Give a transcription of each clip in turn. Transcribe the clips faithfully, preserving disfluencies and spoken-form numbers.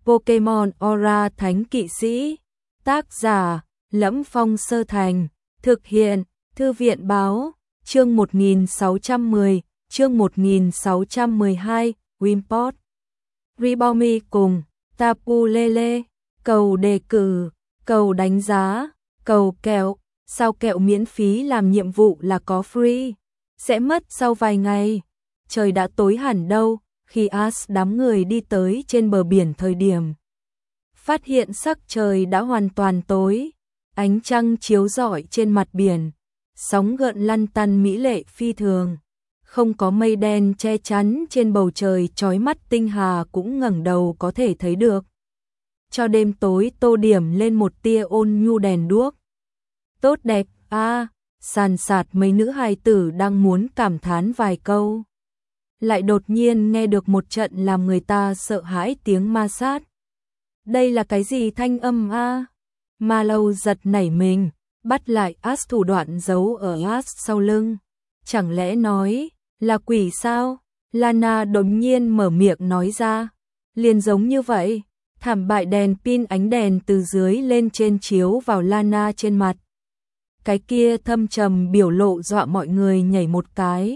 Pokemon Aura Thánh Kỵ Sĩ. Tác giả: Lẫm Phong Sơ Thành. Thực hiện: Thư viện Báo. Chương một nghìn sáu trăm mười, chương một nghìn sáu trăm mười hai, Wimpod. Ribomi cùng Tapu Lele, cầu đề cử, cầu đánh giá, cầu kẹo, sao kẹo miễn phí làm nhiệm vụ là có free, sẽ mất sau vài ngày. Trời đã tối hẳn đâu, khi Ash đám người đi tới trên bờ biển thời điểm phát hiện sắc trời đã hoàn toàn tối, ánh trăng chiếu rọi trên mặt biển, sóng gợn lăn tăn mỹ lệ phi thường, không có mây đen che chắn trên bầu trời chói mắt, tinh hà cũng ngẩng đầu có thể thấy được. Cho đêm tối tô điểm lên một tia ôn nhu đèn đuốc. Tốt đẹp a, à, sàn sạt mấy nữ hài tử đang muốn cảm thán vài câu, lại đột nhiên nghe được một trận làm người ta sợ hãi tiếng ma sát. Đây là cái gì thanh âm a? À? Ma Lâu giật nảy mình, bắt lại Ash thủ đoạn giấu ở Ash sau lưng. Chẳng lẽ nói là quỷ sao? Lana đột nhiên mở miệng nói ra. Liền giống như vậy, thảm bại đèn pin ánh đèn từ dưới lên trên chiếu vào Lana trên mặt. Cái kia thâm trầm biểu lộ dọa mọi người nhảy một cái.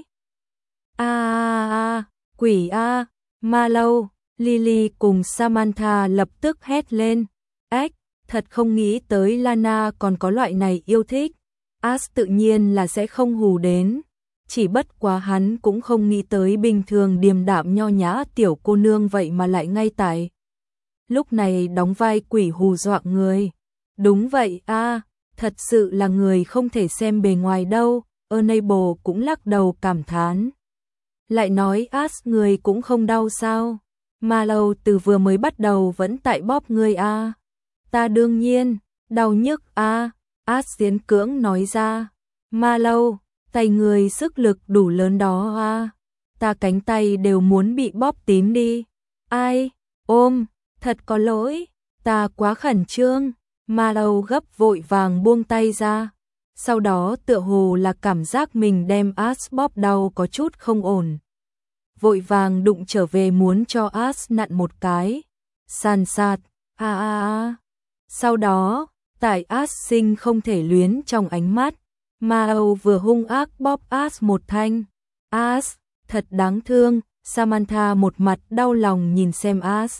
A a a, quỷ a, Ma Lâu, Lily cùng Samantha lập tức hét lên. Ách, thật không nghĩ tới Lana còn có loại này yêu thích. Ash tự nhiên là sẽ không hù đến. Chỉ bất quá hắn cũng không nghĩ tới bình thường điềm đạm nho nhã tiểu cô nương vậy mà lại ngay tại lúc này đóng vai quỷ hù dọa người. Đúng vậy a, à, thật sự là người không thể xem bề ngoài đâu. Enable cũng lắc đầu cảm thán. Lại nói Ash người cũng không đau sao? Ma Lâu từ vừa mới bắt đầu vẫn tại bóp người a. À. Ta đương nhiên, đau nhức a, à. Ash diễn cưỡng nói ra. Ma Lâu, tay người sức lực đủ lớn đó a. À. Ta cánh tay đều muốn bị bóp tím đi. Ai, ôm, thật có lỗi, ta quá khẩn trương. Ma Lâu gấp vội vàng buông tay ra. Sau đó tựa hồ là cảm giác mình đem Ash bóp đau có chút không ổn. Vội vàng đụng trở về muốn cho Ash nặn một cái. Sàn sạt, a a a. Sau đó, tại Ash sinh không thể luyến trong ánh mắt, Ma Âu vừa hung ác bóp Ash một thanh. Ash, thật đáng thương. Samantha một mặt đau lòng nhìn xem Ash.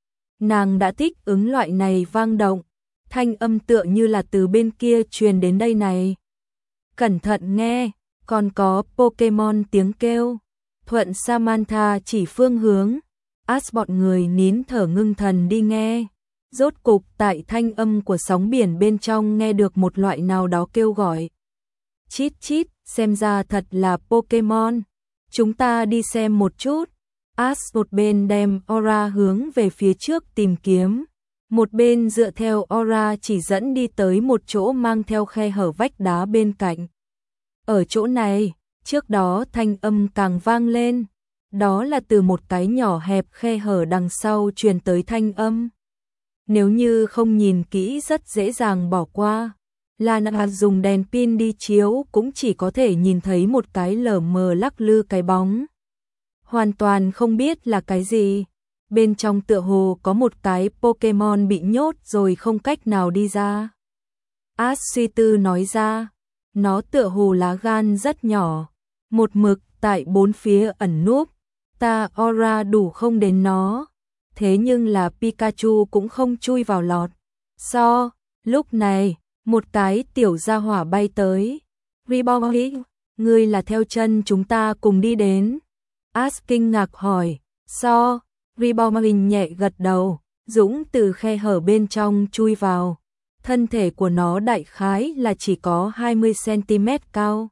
Nàng đã thích ứng loại này vang động, thanh âm tựa như là từ bên kia truyền đến đây này. Cẩn thận nghe, còn có Pokemon tiếng kêu. Thuận Samantha chỉ phương hướng, Ash bọn người nín thở ngưng thần đi nghe. Rốt cục tại thanh âm của sóng biển bên trong nghe được một loại nào đó kêu gọi. Chít chít, xem ra thật là Pokemon. Chúng ta đi xem một chút. Ash một bên đem Aura hướng về phía trước tìm kiếm, một bên dựa theo Aura chỉ dẫn đi tới một chỗ mang theo khe hở vách đá bên cạnh. Ở chỗ này, trước đó thanh âm càng vang lên, đó là từ một cái nhỏ hẹp khe hở đằng sau truyền tới thanh âm. Nếu như không nhìn kỹ rất dễ dàng bỏ qua. Lana dùng đèn pin đi chiếu cũng chỉ có thể nhìn thấy một cái lờ mờ lắc lư cái bóng. Hoàn toàn không biết là cái gì. Bên trong tựa hồ có một cái Pokemon bị nhốt rồi không cách nào đi ra. Ash suy tư nói ra, nó tựa hồ lá gan rất nhỏ, một mực tại bốn phía ẩn núp, ta Aura đủ không đến nó. Thế nhưng là Pikachu cũng không chui vào lọt. So, lúc này, một cái tiểu gia hỏa bay tới. Ribomi, ngươi là theo chân chúng ta cùng đi đến. Ash kinh ngạc hỏi. So, Ribomi nhẹ gật đầu, dũng từ khe hở bên trong chui vào. Thân thể của nó đại khái là chỉ có hai mươi xăng-ti-mét cao.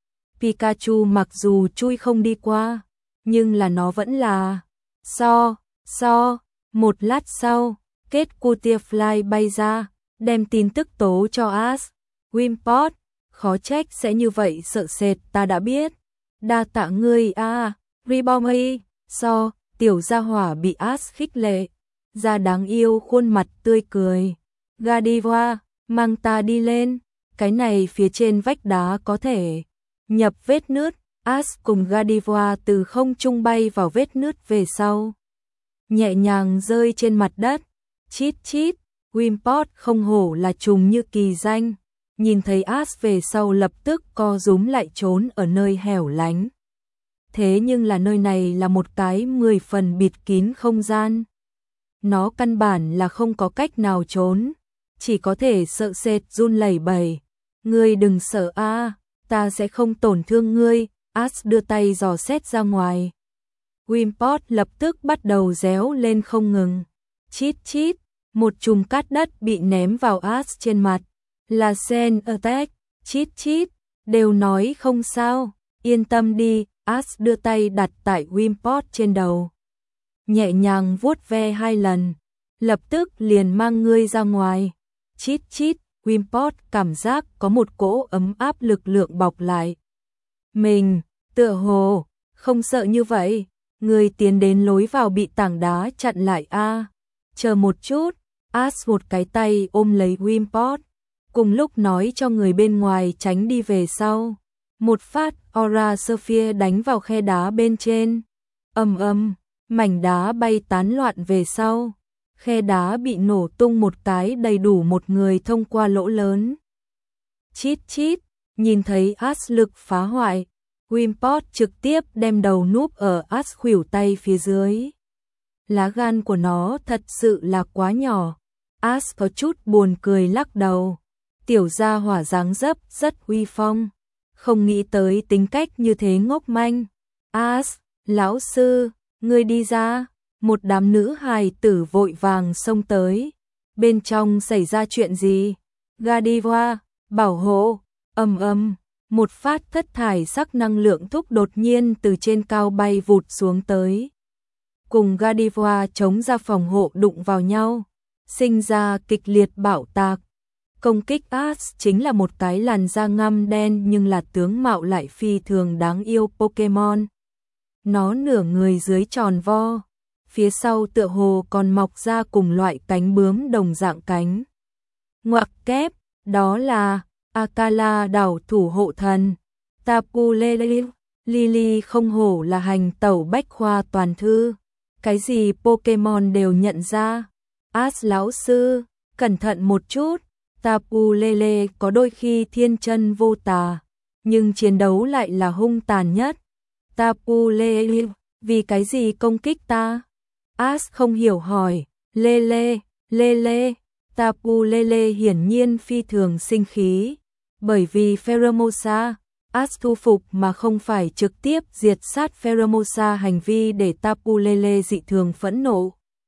Pikachu mặc dù chui không đi qua, nhưng là nó vẫn là. So, so, một lát sau, kết Cutiefly bay ra, đem tin tức tố cho Ash. Wimpod, khó trách sẽ như vậy sợ sệt, ta đã biết. Đa tạ ngươi a, à. Ribomi, so, tiểu gia hỏa bị Ash khích lệ, ra đáng yêu khuôn mặt tươi cười. Godiva, mang ta đi lên, cái này phía trên vách đá có thể nhập vết nứt. Ash cùng Godiva từ không trung bay vào vết nứt về sau. nhẹ nhàng rơi trên mặt đất. Chít chít, Wimpod không hổ là trùng như kỳ danh. Nhìn thấy Ash về sau lập tức co rúm lại trốn ở nơi hẻo lánh. Thế nhưng là nơi này là một cái mười phần bịt kín không gian. Nó căn bản là không có cách nào trốn, chỉ có thể sợ sệt run lẩy bẩy. Ngươi đừng sợ a, ta sẽ không tổn thương ngươi. Ash đưa tay dò xét ra ngoài. Wimpod lập tức bắt đầu réo lên không ngừng. Chít chít, một chùm cát đất bị ném vào Ash trên mặt. Là Sen Attack, chít chít, đều nói không sao, yên tâm đi. Ash đưa tay đặt tại Wimpod trên đầu, nhẹ nhàng vuốt ve hai lần, lập tức liền mang ngươi ra ngoài. Chít chít, Wimpod cảm giác có một cỗ ấm áp lực lượng bọc lại. Mình, tựa hồ, không sợ như vậy, ngươi tiến đến lối vào bị tảng đá chặn lại a. À, chờ một chút, Ash một cái tay ôm lấy Wimpod, cùng lúc nói cho người bên ngoài tránh đi về sau. Một phát Aura Sphere đánh vào khe đá bên trên. Ầm ầm, mảnh đá bay tán loạn về sau. Khe đá bị nổ tung một cái đầy đủ một người thông qua lỗ lớn. Chít chít, nhìn thấy Ash lực phá hoại, Wimpod trực tiếp đem đầu núp ở Ash khuỷu tay phía dưới. Lá gan của nó thật sự là quá nhỏ. Ash có chút buồn cười lắc đầu. Tiểu gia hỏa dáng dấp rất uy phong. Không nghĩ tới tính cách như thế ngốc manh. Ash, lão sư, ngươi đi ra. Một đám nữ hài tử vội vàng xông tới. Bên trong xảy ra chuyện gì? Godiva, bảo hộ, ầm ầm, một phát thất thải sắc năng lượng thúc đột nhiên từ trên cao bay vụt xuống tới. Cùng Godiva chống ra phòng hộ đụng vào nhau, sinh ra kịch liệt bạo tạc. Công kích Ash chính là một cái làn da ngăm đen nhưng là tướng mạo lại phi thường đáng yêu Pokemon. Nó nửa người dưới tròn vo, phía sau tựa hồ còn mọc ra cùng loại cánh bướm đồng dạng cánh. Ngoặc kép, đó là Akala đảo thủ hộ thần. Tapu Lele, Lily không hổ là hành tẩu bách khoa toàn thư. Cái gì Pokemon đều nhận ra. Ash lão sư, cẩn thận một chút. Tapu Lele có đôi khi thiên chân vô tà, nhưng chiến đấu lại là hung tàn nhất. Tapu Lele, vì cái gì công kích ta? Ash không hiểu hỏi. Lele, Lele, Tapu Lele hiển nhiên phi thường sinh khí, bởi vì Pheromosa, Ash thu phục mà không phải trực tiếp diệt sát Pheromosa hành vi để Tapu Lele dị thường phẫn nộ.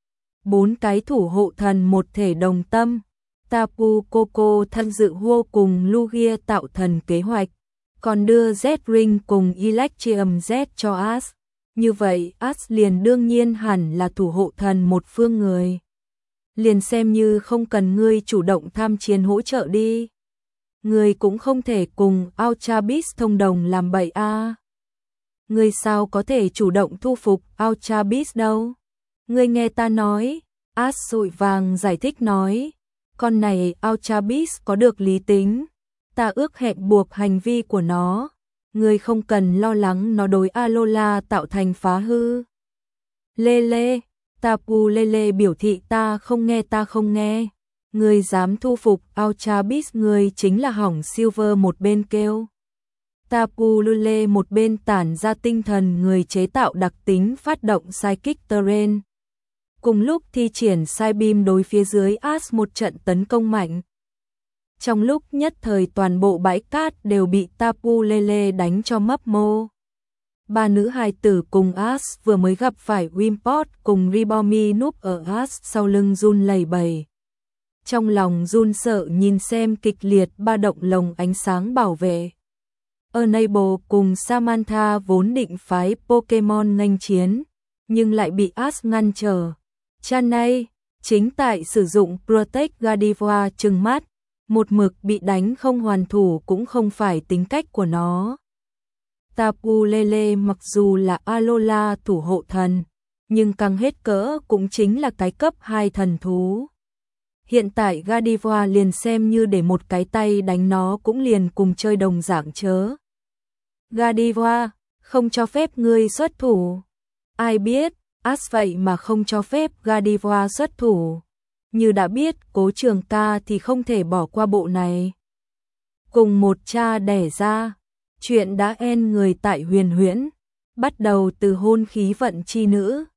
Bốn cái thủ hộ thần một thể đồng tâm. Tapu Koko tham dự vô cùng Lugia tạo thần kế hoạch, còn đưa Z-Ring cùng Electrium Z cho Ash. Như vậy Ash liền đương nhiên hẳn là thủ hộ thần một phương người. Liền xem như không cần ngươi chủ động tham chiến hỗ trợ đi. Ngươi cũng không thể cùng Ultra Beast thông đồng làm bậy a. À. Ngươi sao có thể chủ động thu phục Ultra Beast đâu? Ngươi nghe ta nói. Ash vội vàng giải thích nói. Con này Ultra Beast có được lý tính, ta ước hẹn buộc hành vi của nó, ngươi không cần lo lắng nó đối Alola tạo thành phá hư. Lele, Tapu Lele biểu thị ta không nghe ta không nghe, ngươi dám thu phục Ultra Beast ngươi chính là hỏng Silver một bên kêu. Tapu Lele một bên tản ra tinh thần người chế tạo đặc tính phát động Psychic Terrain. Cùng lúc thi triển Psybeam đối phía dưới Ash một trận tấn công mạnh. Trong lúc nhất thời toàn bộ bãi cát đều bị Tapu Lele đánh cho mấp mô. Ba nữ hài tử cùng Ash vừa mới gặp phải Wimpod cùng Ribomi núp ở Ash sau lưng run lẩy bẩy. Trong lòng run sợ nhìn xem kịch liệt ba động lồng ánh sáng bảo vệ. Enable cùng Samantha vốn định phái Pokemon nghênh chiến, nhưng lại bị Ash ngăn trở. Chanay, chính tại sử dụng Protect Godiva trừng mắt, một mực bị đánh không hoàn thủ cũng không phải tính cách của nó. Tapu Lele mặc dù là Alola thủ hộ thần, nhưng càng hết cỡ cũng chính là cái cấp hai thần thú. Hiện tại Godiva liền xem như để một cái tay đánh nó cũng liền cùng chơi đồng dạng chớ. Godiva, không cho phép ngươi xuất thủ. Ai biết, As vậy mà không cho phép Gardevoir xuất thủ. Như đã biết, Cố Trường ca thì không thể bỏ qua bộ này. Cùng một cha đẻ ra, chuyện đã en người tại Huyền Huyễn, bắt đầu từ hôn khí vận chi nữ.